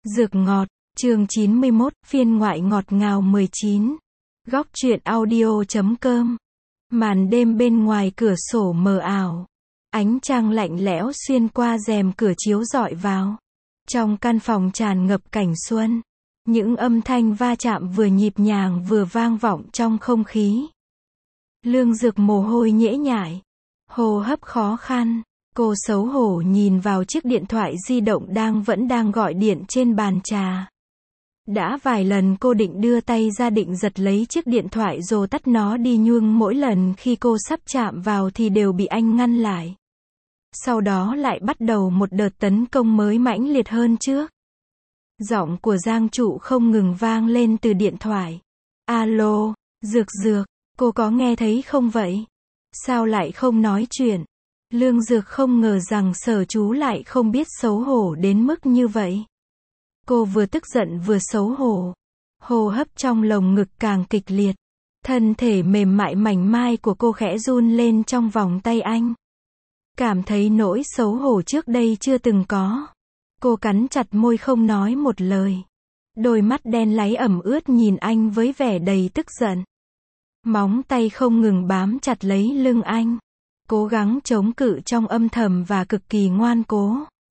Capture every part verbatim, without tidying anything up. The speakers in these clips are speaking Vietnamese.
Dược ngọt, chương chín mươi mốt, phiên ngoại ngọt ngào mười chín. Góc truyện audio chấm com. Màn đêm bên ngoài cửa sổ mờ ảo. Ánh trăng lạnh lẽo xuyên qua rèm cửa chiếu rọi vào. Trong căn phòng tràn ngập cảnh xuân. Những âm thanh va chạm vừa nhịp nhàng vừa vang vọng trong không khí. Lương Dược mồ hôi nhễ nhại. Hô hấp khó khăn. Cô xấu hổ nhìn vào chiếc điện thoại di động đang vẫn đang gọi điện trên bàn trà. Đã vài lần cô định đưa tay ra định giật lấy chiếc điện thoại rồi tắt nó đi, nhưng mỗi lần khi cô sắp chạm vào thì đều bị anh ngăn lại. Sau đó lại bắt đầu một đợt tấn công mới mãnh liệt hơn trước. Giọng của Giang Trụ không ngừng vang lên từ điện thoại. Alo, Dược Dược, cô có nghe thấy không vậy? Sao lại không nói chuyện? Lương Dược không ngờ rằng Sở Chú lại không biết xấu hổ đến mức như vậy. Cô vừa tức giận vừa xấu hổ. Hô hấp trong lồng ngực càng kịch liệt. Thân thể mềm mại mảnh mai của cô khẽ run lên trong vòng tay anh. Cảm thấy nỗi xấu hổ trước đây chưa từng có. Cô cắn chặt môi không nói một lời. Đôi mắt đen láy ẩm ướt nhìn anh với vẻ đầy tức giận. Móng tay không ngừng bám chặt lấy lưng anh. Cố gắng chống cự trong âm thầm và cực kỳ ngoan cố.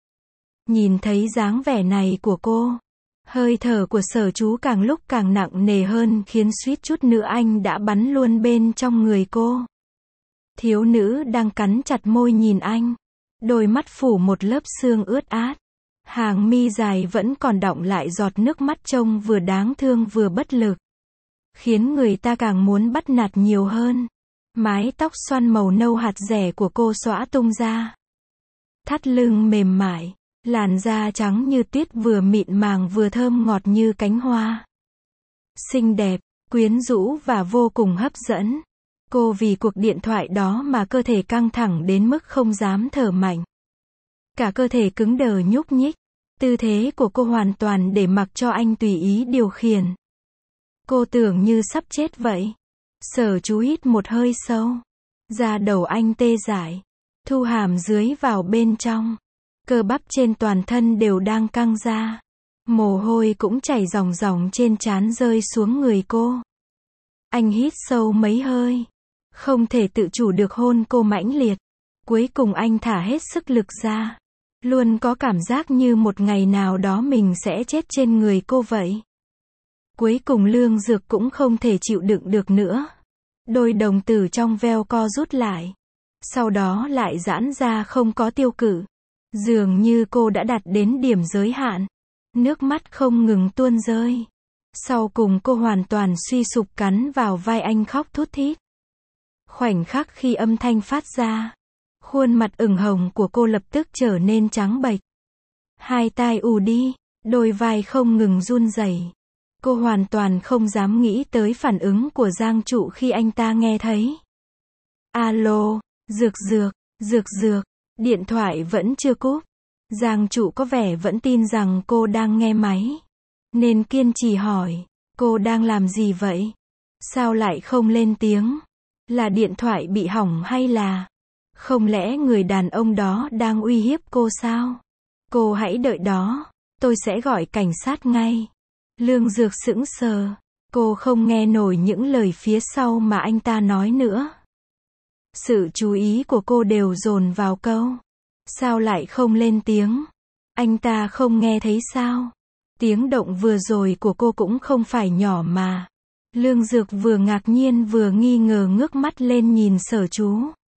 Nhìn thấy dáng vẻ này của cô, hơi thở của Sở Chú càng lúc càng nặng nề hơn, khiến suýt chút nữa anh đã bắn luôn bên trong người cô. Thiếu nữ đang cắn chặt môi nhìn anh, đôi mắt phủ một lớp sương ướt át, hàng mi dài vẫn còn đọng lại giọt nước mắt trông vừa đáng thương vừa bất lực, khiến người ta càng muốn bắt nạt nhiều hơn. Mái tóc xoăn màu nâu hạt rẻ của cô xõa tung ra. Thắt lưng mềm mại, làn da trắng như tuyết vừa mịn màng vừa thơm ngọt như cánh hoa. Xinh đẹp, quyến rũ và vô cùng hấp dẫn. Cô vì cuộc điện thoại đó mà cơ thể căng thẳng đến mức không dám thở mạnh. Cả cơ thể cứng đờ nhúc nhích. Tư thế của cô hoàn toàn để mặc cho anh tùy ý điều khiển. Cô tưởng như sắp chết vậy. Sở Chú hít một hơi sâu. Da đầu anh tê dại. Thu hàm dưới vào bên trong. Cơ bắp trên toàn thân đều đang căng ra. Mồ hôi cũng chảy ròng ròng trên trán rơi xuống người cô. Anh hít sâu mấy hơi. Không thể tự chủ được hôn cô mãnh liệt. Cuối cùng anh thả hết sức lực ra. Luôn có cảm giác như một ngày nào đó mình sẽ chết trên người cô vậy. Cuối cùng Lương Dược cũng không thể chịu đựng được nữa. Đôi đồng tử trong veo co rút lại. Sau đó lại giãn ra không có tiêu cự. Dường như cô đã đạt đến điểm giới hạn. Nước mắt không ngừng tuôn rơi. Sau cùng cô hoàn toàn suy sụp cắn vào vai anh khóc thút thít. Khoảnh khắc khi âm thanh phát ra, khuôn mặt ửng hồng của cô lập tức trở nên trắng bệch. Hai tai ù đi, đôi vai không ngừng run rẩy. Cô hoàn toàn không dám nghĩ tới phản ứng của Giang Trụ khi anh ta nghe thấy. Alo, Dược Dược, Dược Dược, điện thoại vẫn chưa cúp. Giang Trụ có vẻ vẫn tin rằng cô đang nghe máy. Nên kiên trì hỏi, cô đang làm gì vậy? Sao lại không lên tiếng? Là điện thoại bị hỏng hay là... Không lẽ người đàn ông đó đang uy hiếp cô sao? Cô hãy đợi đó, tôi sẽ gọi cảnh sát ngay. Lương Dược sững sờ, cô không nghe nổi những lời phía sau mà anh ta nói nữa. Sự chú ý của cô đều dồn vào câu. Sao lại không lên tiếng? Anh ta không nghe thấy sao? Tiếng động vừa rồi của cô cũng không phải nhỏ mà. Lương Dược vừa ngạc nhiên vừa nghi ngờ ngước mắt lên nhìn Sở Chú.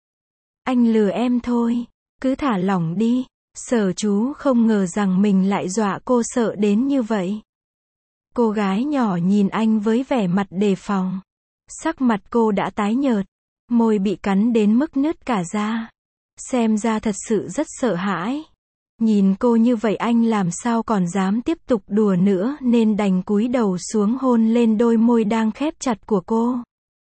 Anh lừa em thôi, cứ thả lỏng đi. Sở Chú không ngờ rằng mình lại dọa cô sợ đến như vậy. Cô gái nhỏ nhìn anh với vẻ mặt đề phòng. Sắc mặt cô đã tái nhợt, môi bị cắn đến mức nứt cả da. Xem ra thật sự rất sợ hãi. Nhìn cô như vậy anh làm sao còn dám tiếp tục đùa nữa nên đành cúi đầu xuống hôn lên đôi môi đang khép chặt của cô.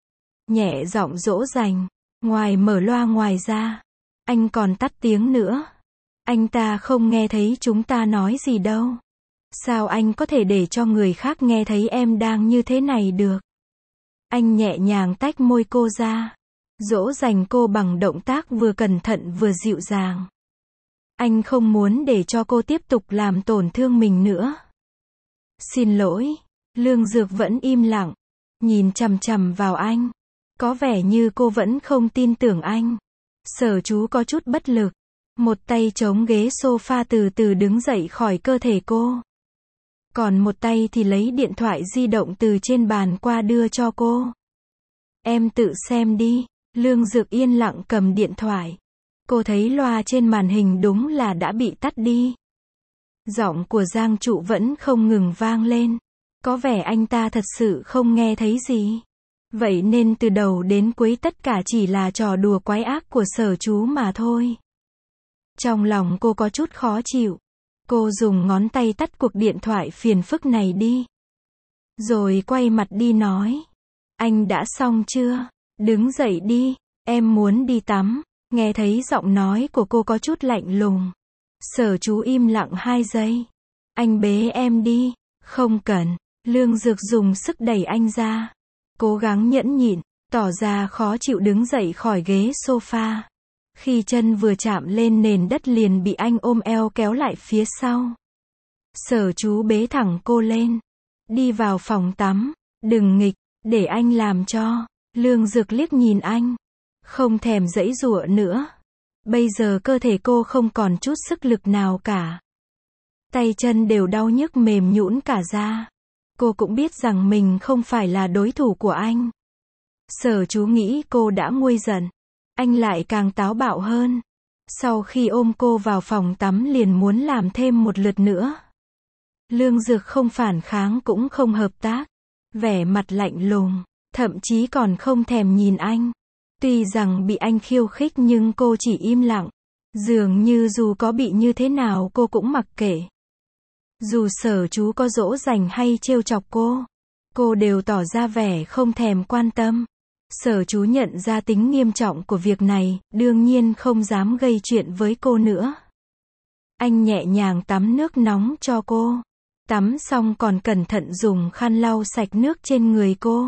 Nhẹ giọng dỗ dành, ngoài mở loa ngoài ra. Anh còn tắt tiếng nữa. Anh ta không nghe thấy chúng ta nói gì đâu. Sao anh có thể để cho người khác nghe thấy em đang như thế này được? Anh nhẹ nhàng tách môi cô ra. Dỗ dành cô bằng động tác vừa cẩn thận vừa dịu dàng. Anh không muốn để cho cô tiếp tục làm tổn thương mình nữa. Xin lỗi. Lương Dược vẫn im lặng, nhìn chằm chằm vào anh. Có vẻ như cô vẫn không tin tưởng anh. Sở Chú có chút bất lực. Một tay chống ghế sofa từ từ đứng dậy khỏi cơ thể cô. Còn một tay thì lấy điện thoại di động từ trên bàn qua đưa cho cô. Em tự xem đi. Lương Dược yên lặng cầm điện thoại. Cô thấy loa trên màn hình đúng là đã bị tắt đi. Giọng của Giang Trụ vẫn không ngừng vang lên. Có vẻ anh ta thật sự không nghe thấy gì. Vậy nên từ đầu đến cuối tất cả chỉ là trò đùa quái ác của Sở Chú mà thôi. Trong lòng cô có chút khó chịu. Cô dùng ngón tay tắt cuộc điện thoại phiền phức này đi. Rồi quay mặt đi nói. Anh đã xong chưa? Đứng dậy đi. Em muốn đi tắm. Nghe thấy giọng nói của cô có chút lạnh lùng. Sở Chú im lặng hai giây. Anh bế em đi. Không cần. Lương Dược dùng sức đẩy anh ra. Cố gắng nhẫn nhịn, tỏ ra khó chịu đứng dậy khỏi ghế sofa. Khi chân vừa chạm lên nền đất liền bị anh ôm eo kéo lại phía sau. Sở Chú bế thẳng cô lên. Đi vào phòng tắm. Đừng nghịch, để anh làm cho. Lương Dược liếc nhìn anh. Không thèm giãy giụa nữa. Bây giờ cơ thể cô không còn chút sức lực nào cả. Tay chân đều đau nhức mềm nhũn cả ra. Cô cũng biết rằng mình không phải là đối thủ của anh. Sở Chú nghĩ cô đã nguôi giận. Anh lại càng táo bạo hơn. Sau khi ôm cô vào phòng tắm liền muốn làm thêm một lượt nữa. Lương Dược không phản kháng cũng không hợp tác. Vẻ mặt lạnh lùng, thậm chí còn không thèm nhìn anh. Tuy rằng bị anh khiêu khích nhưng cô chỉ im lặng. Dường như dù có bị như thế nào cô cũng mặc kệ. Dù Sở Chú có dỗ dành hay trêu chọc cô, cô đều tỏ ra vẻ không thèm quan tâm. Sở Chú nhận ra tính nghiêm trọng của việc này, đương nhiên không dám gây chuyện với cô nữa. Anh nhẹ nhàng tắm nước nóng cho cô. Tắm xong còn cẩn thận dùng khăn lau sạch nước trên người cô.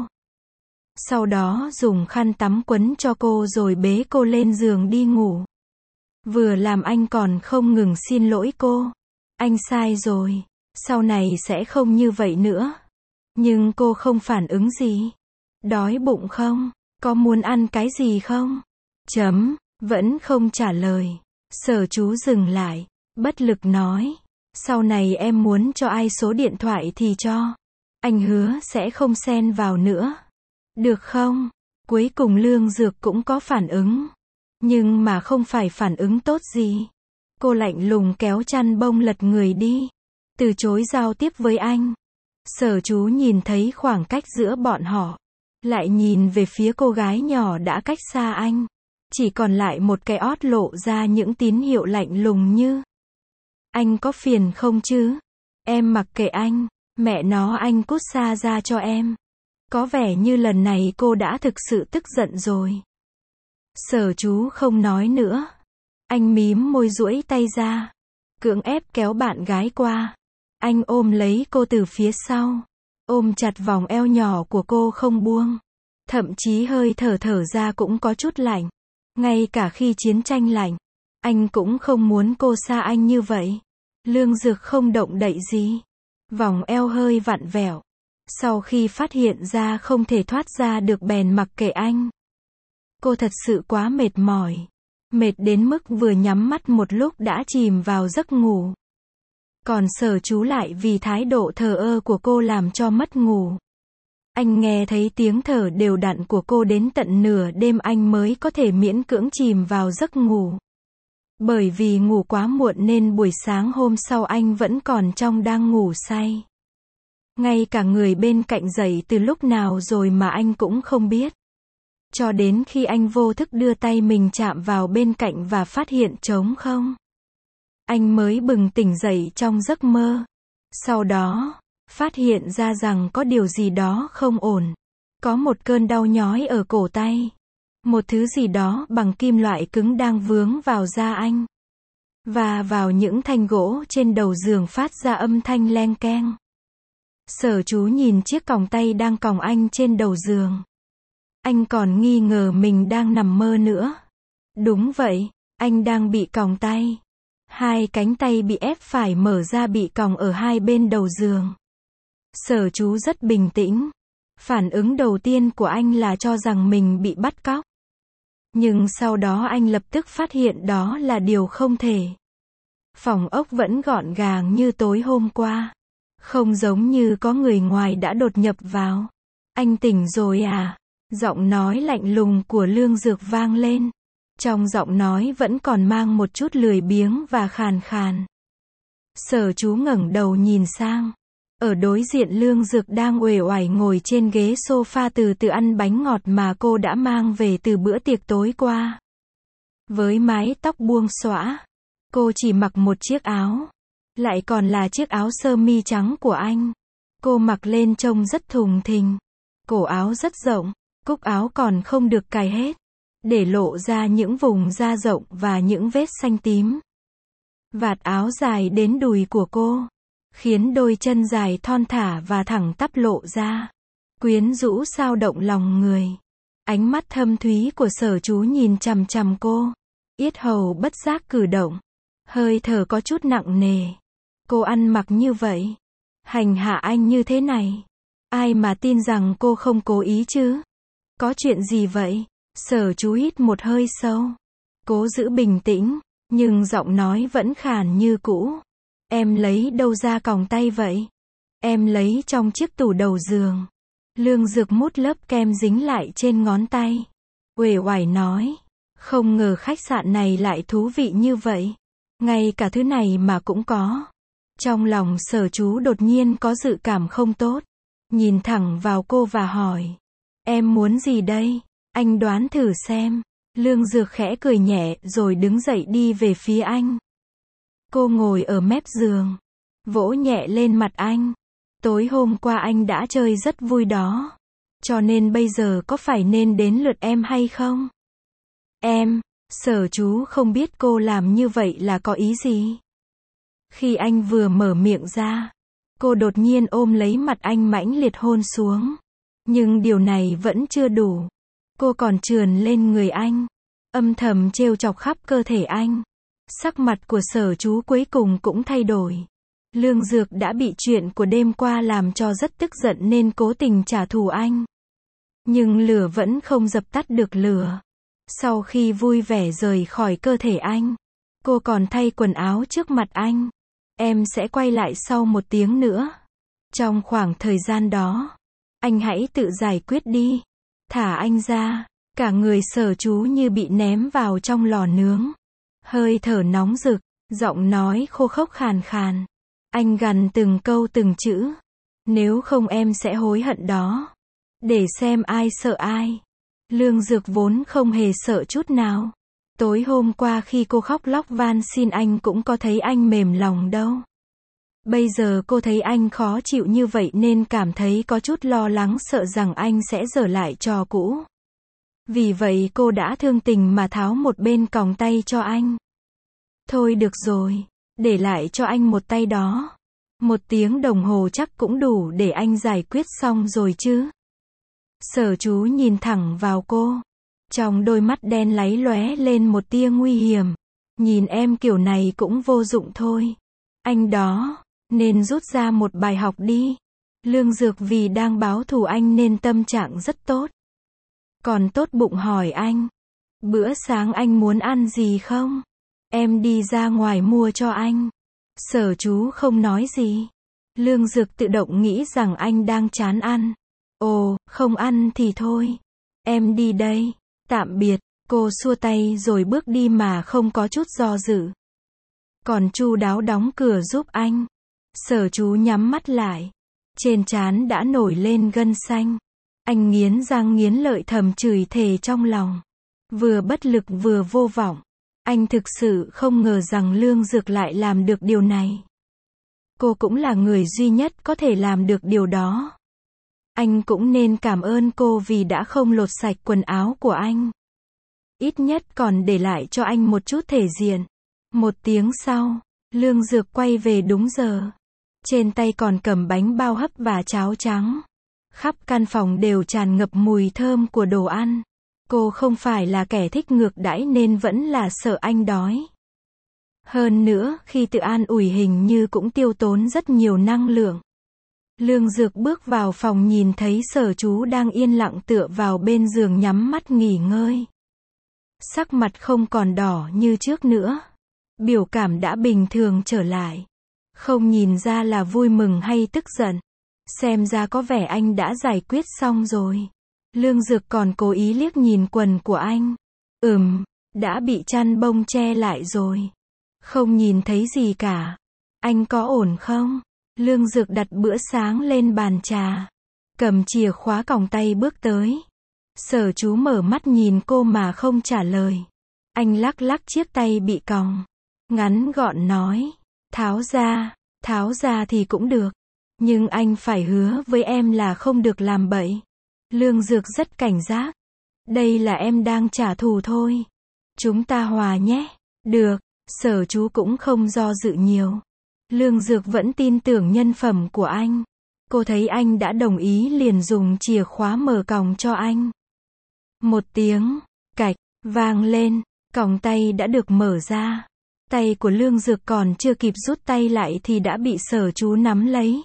Sau đó dùng khăn tắm quấn cho cô rồi bế cô lên giường đi ngủ. Vừa làm anh còn không ngừng xin lỗi cô. Anh sai rồi. Sau này sẽ không như vậy nữa. Nhưng cô không phản ứng gì. Đói bụng không? Có muốn ăn cái gì không? Chấm. Vẫn không trả lời. Sở Chú dừng lại. Bất lực nói. Sau này em muốn cho ai số điện thoại thì cho. Anh hứa sẽ không xen vào nữa. Được không? Cuối cùng Lương Dược cũng có phản ứng. Nhưng mà không phải phản ứng tốt gì. Cô lạnh lùng kéo chăn bông lật người đi. Từ chối giao tiếp với anh. Sở Chú nhìn thấy khoảng cách giữa bọn họ. Lại nhìn về phía cô gái nhỏ đã cách xa anh. Chỉ còn lại một cái ót lộ ra những tín hiệu lạnh lùng như. Anh có phiền không chứ? Em mặc kệ anh. Mẹ nó anh cút xa ra cho em. Có vẻ như lần này cô đã thực sự tức giận rồi. Sở Chú không nói nữa. Anh mím môi duỗi tay ra. Cưỡng ép kéo bạn gái qua. Anh ôm lấy cô từ phía sau. Ôm chặt vòng eo nhỏ của cô không buông. Thậm chí hơi thở thở ra cũng có chút lạnh. Ngay cả khi chiến tranh lạnh. Anh cũng không muốn cô xa anh như vậy. Lương Dược không động đậy gì. Vòng eo hơi vặn vẹo. Sau khi phát hiện ra không thể thoát ra được bèn mặc kệ anh. Cô thật sự quá mệt mỏi. Mệt đến mức vừa nhắm mắt một lúc đã chìm vào giấc ngủ. Còn Sở Chú lại vì thái độ thờ ơ của cô làm cho mất ngủ. Anh nghe thấy tiếng thở đều đặn của cô đến tận nửa đêm anh mới có thể miễn cưỡng chìm vào giấc ngủ. Bởi vì ngủ quá muộn nên buổi sáng hôm sau anh vẫn còn trong đang ngủ say. Ngay cả người bên cạnh dậy từ lúc nào rồi mà anh cũng không biết. Cho đến khi anh vô thức đưa tay mình chạm vào bên cạnh và phát hiện trống không. Anh mới bừng tỉnh dậy trong giấc mơ. Sau đó, phát hiện ra rằng có điều gì đó không ổn. Có một cơn đau nhói ở cổ tay. Một thứ gì đó bằng kim loại cứng đang vướng vào da anh. Và vào những thanh gỗ trên đầu giường phát ra âm thanh leng keng. Sở Chú nhìn chiếc còng tay đang còng anh trên đầu giường. Anh còn nghi ngờ mình đang nằm mơ nữa. Đúng vậy, anh đang bị còng tay. Hai cánh tay bị ép phải mở ra bị còng ở hai bên đầu giường. Sở Chú rất bình tĩnh. Phản ứng đầu tiên của anh là cho rằng mình bị bắt cóc. Nhưng sau đó anh lập tức phát hiện đó là điều không thể. Phòng ốc vẫn gọn gàng như tối hôm qua. Không giống như có người ngoài đã đột nhập vào. Anh tỉnh rồi à? Giọng nói lạnh lùng của Lương Dược vang lên. Trong giọng nói vẫn còn mang một chút lười biếng và khàn khàn. Sở Chú ngẩng đầu nhìn sang. Ở đối diện Lương Dược đang uể oải ngồi trên ghế sofa từ từ ăn bánh ngọt mà cô đã mang về từ bữa tiệc tối qua. Với mái tóc buông xõa, cô chỉ mặc một chiếc áo. Lại còn là chiếc áo sơ mi trắng của anh. Cô mặc lên trông rất thùng thình. Cổ áo rất rộng, cúc áo còn không được cài hết, để lộ ra những vùng da rộng và những vết xanh tím. Vạt áo dài đến đùi của cô, khiến đôi chân dài thon thả và thẳng tắp lộ ra, quyến rũ sao động lòng người. Ánh mắt thâm thúy của Sở Chú nhìn chằm chằm cô, yết hầu bất giác cử động, hơi thở có chút nặng nề. Cô ăn mặc như vậy, hành hạ anh như thế này, ai mà tin rằng cô không cố ý chứ? Có chuyện gì vậy? Sở Chú hít một hơi sâu, cố giữ bình tĩnh, nhưng giọng nói vẫn khàn như cũ. Em lấy đâu ra còng tay vậy? Em lấy trong chiếc tủ đầu giường. Lương Dược mút lớp kem dính lại trên ngón tay, uể oải nói, không ngờ khách sạn này lại thú vị như vậy. Ngay cả thứ này mà cũng có. Trong lòng Sở Chú đột nhiên có dự cảm không tốt. Nhìn thẳng vào cô và hỏi, em muốn gì đây? Anh đoán thử xem. Lương Dược khẽ cười nhẹ rồi đứng dậy đi về phía anh. Cô ngồi ở mép giường, vỗ nhẹ lên mặt anh. Tối hôm qua anh đã chơi rất vui đó. Cho nên bây giờ có phải nên đến lượt em hay không? Em, Sở Chú không biết cô làm như vậy là có ý gì. Khi anh vừa mở miệng ra, cô đột nhiên ôm lấy mặt anh mãnh liệt hôn xuống. Nhưng điều này vẫn chưa đủ. Cô còn trườn lên người anh, âm thầm trêu chọc khắp cơ thể anh. Sắc mặt của Sở Chú cuối cùng cũng thay đổi. Lương Dược đã bị chuyện của đêm qua làm cho rất tức giận nên cố tình trả thù anh. Nhưng lửa vẫn không dập tắt được lửa. Sau khi vui vẻ rời khỏi cơ thể anh, cô còn thay quần áo trước mặt anh. Em sẽ quay lại sau một tiếng nữa. Trong khoảng thời gian đó, anh hãy tự giải quyết đi. Thả anh ra. Cả người Sở Chú như bị ném vào trong lò nướng. Hơi thở nóng rực, giọng nói khô khốc khàn khàn. Anh gằn từng câu từng chữ. Nếu không em sẽ hối hận đó. Để xem ai sợ ai. Lương Dược vốn không hề sợ chút nào. Tối hôm qua khi cô khóc lóc van xin anh cũng có thấy anh mềm lòng đâu. Bây giờ cô thấy anh khó chịu như vậy nên cảm thấy có chút lo lắng sợ rằng anh sẽ giở lại trò cũ. Vì vậy cô đã thương tình mà tháo một bên còng tay cho anh. Thôi được rồi, để lại cho anh một tay đó. Một tiếng đồng hồ chắc cũng đủ để anh giải quyết xong rồi chứ. Sở Chú nhìn thẳng vào cô. Trong đôi mắt đen láy lóe lên một tia nguy hiểm. Nhìn em kiểu này cũng vô dụng thôi. Anh đó, nên rút ra một bài học đi. Lương Dược vì đang báo thù anh nên tâm trạng rất tốt. Còn tốt bụng hỏi anh, bữa sáng anh muốn ăn gì không? Em đi ra ngoài mua cho anh. Sở Chú không nói gì. Lương Dược tự động nghĩ rằng anh đang chán ăn. Ồ, không ăn thì thôi. Em đi đây. Tạm biệt. Cô xua tay rồi bước đi mà không có chút do dự. Còn chu đáo đóng cửa giúp anh. Sở Chú nhắm mắt lại. Trên trán đã nổi lên gân xanh. Anh nghiến răng nghiến lợi thầm chửi thề trong lòng. Vừa bất lực vừa vô vọng. Anh thực sự không ngờ rằng Lương Dược lại làm được điều này. Cô cũng là người duy nhất có thể làm được điều đó. Anh cũng nên cảm ơn cô vì đã không lột sạch quần áo của anh. Ít nhất còn để lại cho anh một chút thể diện. Một tiếng sau, Lương Dược quay về đúng giờ. Trên tay còn cầm bánh bao hấp và cháo trắng. Khắp căn phòng đều tràn ngập mùi thơm của đồ ăn. Cô không phải là kẻ thích ngược đãi nên vẫn là sợ anh đói. Hơn nữa, khi tự an ủi hình như cũng tiêu tốn rất nhiều năng lượng. Lương Dược bước vào phòng nhìn thấy Sở Chú đang yên lặng tựa vào bên giường nhắm mắt nghỉ ngơi. Sắc mặt không còn đỏ như trước nữa. Biểu cảm đã bình thường trở lại. Không nhìn ra là vui mừng hay tức giận. Xem ra có vẻ anh đã giải quyết xong rồi. Lương Dược còn cố ý liếc nhìn quần của anh. Ừm, đã bị chăn bông che lại rồi. Không nhìn thấy gì cả. Anh có ổn không? Lương Dược đặt bữa sáng lên bàn trà. Cầm chìa khóa còng tay bước tới. Sở Chú mở mắt nhìn cô mà không trả lời. Anh lắc lắc chiếc tay bị còng. Ngắn gọn nói. Tháo ra, tháo ra thì cũng được. Nhưng anh phải hứa với em là không được làm bậy. Lương Dược rất cảnh giác. Đây là em đang trả thù thôi. Chúng ta hòa nhé. Được, Sở Chú cũng không do dự nhiều. Lương Dược vẫn tin tưởng nhân phẩm của anh. Cô thấy anh đã đồng ý liền dùng chìa khóa mở còng cho anh. Một tiếng, cạch, vang lên, còng tay đã được mở ra. Tay của Lương Dược còn chưa kịp rút tay lại thì đã bị Sở Chú nắm lấy.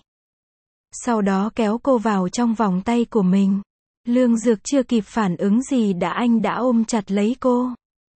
Sau đó kéo cô vào trong vòng tay của mình. Lương Dược chưa kịp phản ứng gì đã anh đã ôm chặt lấy cô.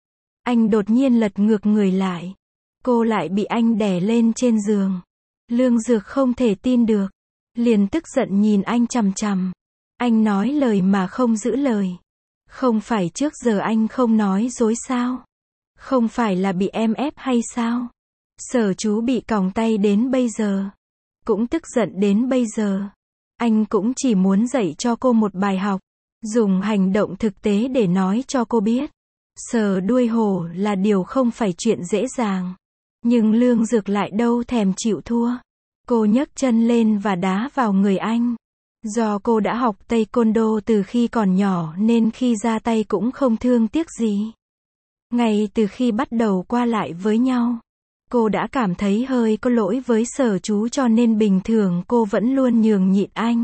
Anh đột nhiên lật ngược người lại. Cô lại bị anh đè lên trên giường. Lương Dược không thể tin được. Liền tức giận nhìn anh chằm chằm. Anh nói lời mà không giữ lời. Không phải trước giờ anh không nói dối sao? Không phải là bị em ép hay sao? Sở Chú bị còng tay đến bây giờ. Cũng tức giận đến bây giờ. Anh cũng chỉ muốn dạy cho cô một bài học. Dùng hành động thực tế để nói cho cô biết. Sờ đuôi hổ là điều không phải chuyện dễ dàng. Nhưng Lương Dược lại đâu thèm chịu thua. Cô nhấc chân lên và đá vào người anh. Do cô đã học taekwondo từ khi còn nhỏ nên khi ra tay cũng không thương tiếc gì. Ngay từ khi bắt đầu qua lại với nhau, cô đã cảm thấy hơi có lỗi với Sở Chú cho nên bình thường cô vẫn luôn nhường nhịn anh.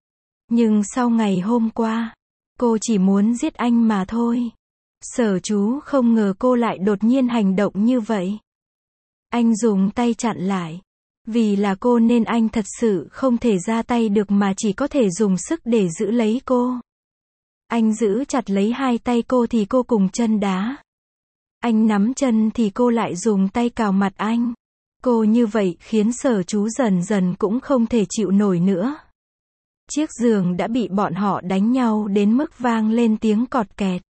Nhưng sau ngày hôm qua, cô chỉ muốn giết anh mà thôi. Sở Chú không ngờ cô lại đột nhiên hành động như vậy. Anh dùng tay chặn lại. Vì là cô nên anh thật sự không thể ra tay được mà chỉ có thể dùng sức để giữ lấy cô. Anh giữ chặt lấy hai tay cô thì cô cùng chân đá. Anh nắm chân thì cô lại dùng tay cào mặt anh. Cô như vậy khiến Sở Chú dần dần cũng không thể chịu nổi nữa. Chiếc giường đã bị bọn họ đánh nhau đến mức vang lên tiếng cọt kẹt.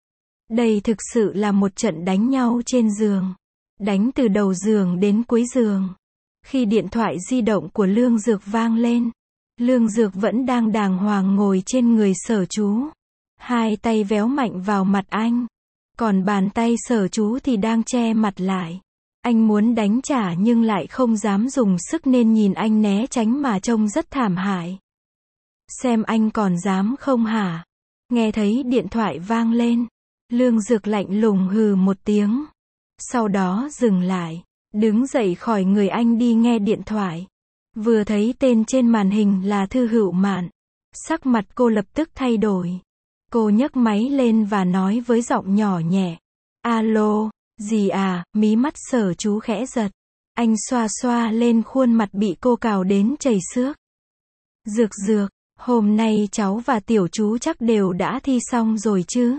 Đây thực sự là một trận đánh nhau trên giường. Đánh từ đầu giường đến cuối giường. Khi điện thoại di động của Lương Dược vang lên, Lương Dược vẫn đang đàng hoàng ngồi trên người Sở Chú. Hai tay véo mạnh vào mặt anh. Còn bàn tay Sở Chú thì đang che mặt lại. Anh muốn đánh trả nhưng lại không dám dùng sức nên nhìn anh né tránh mà trông rất thảm hại. Xem anh còn dám không hả? Nghe thấy điện thoại vang lên, Lương Dược lạnh lùng hừ một tiếng. Sau đó dừng lại, đứng dậy khỏi người anh đi nghe điện thoại. Vừa thấy tên trên màn hình là Thư Hữu Mạn. Sắc mặt cô lập tức thay đổi. Cô nhấc máy lên và nói với giọng nhỏ nhẹ. Alo, gì à, mí mắt Sở Chú khẽ giật. Anh xoa xoa lên khuôn mặt bị cô cào đến chảy xước. Dược Dược, hôm nay cháu và tiểu chú chắc đều đã thi xong rồi chứ?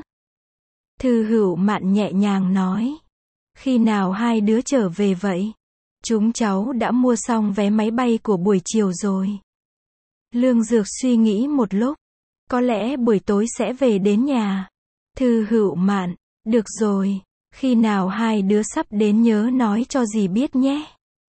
Thư Hữu Mạn nhẹ nhàng nói. Khi nào hai đứa trở về vậy? Chúng cháu đã mua xong vé máy bay của buổi chiều rồi. Lương Dược suy nghĩ một lúc. Có lẽ buổi tối sẽ về đến nhà. Thư Hữu Mạn, được rồi. Khi nào hai đứa sắp đến nhớ nói cho dì biết nhé.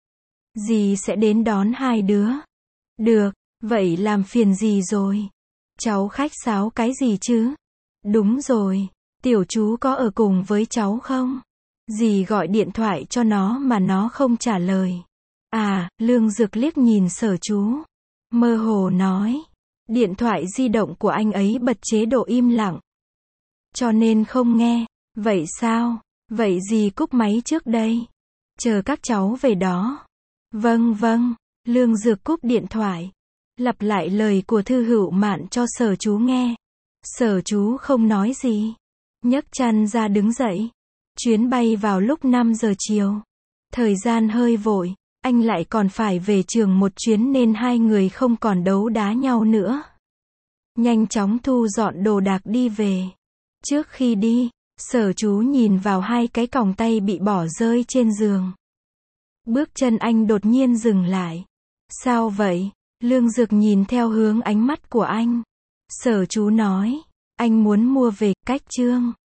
Dì sẽ đến đón hai đứa. Được, vậy làm phiền dì rồi. Cháu khách sáo cái gì chứ? Đúng rồi, tiểu chú có ở cùng với cháu không? Dì gọi điện thoại cho nó mà nó không trả lời. À, Lương Dược liếc nhìn Sở Chú. Mơ hồ nói. Điện thoại di động của anh ấy bật chế độ im lặng. Cho nên không nghe. Vậy sao? Vậy dì cúp máy trước đây. Chờ các cháu về đó. Vâng vâng. Lương Dược cúp điện thoại. Lặp lại lời của Thư Hữu Mạn cho Sở Chú nghe. Sở Chú không nói gì. Nhấc chăn ra đứng dậy. Chuyến bay vào lúc năm giờ chiều. Thời gian hơi vội. anh lại còn phải về trường một chuyến nên hai người không còn đấu đá nhau nữa. Nhanh chóng thu dọn đồ đạc đi về. Trước khi đi, Sở Chú nhìn vào hai cái còng tay bị bỏ rơi trên giường. Bước chân anh đột nhiên dừng lại. Sao vậy? Lương Dược nhìn theo hướng ánh mắt của anh. Sở Chú nói, anh muốn mua về, cách chương.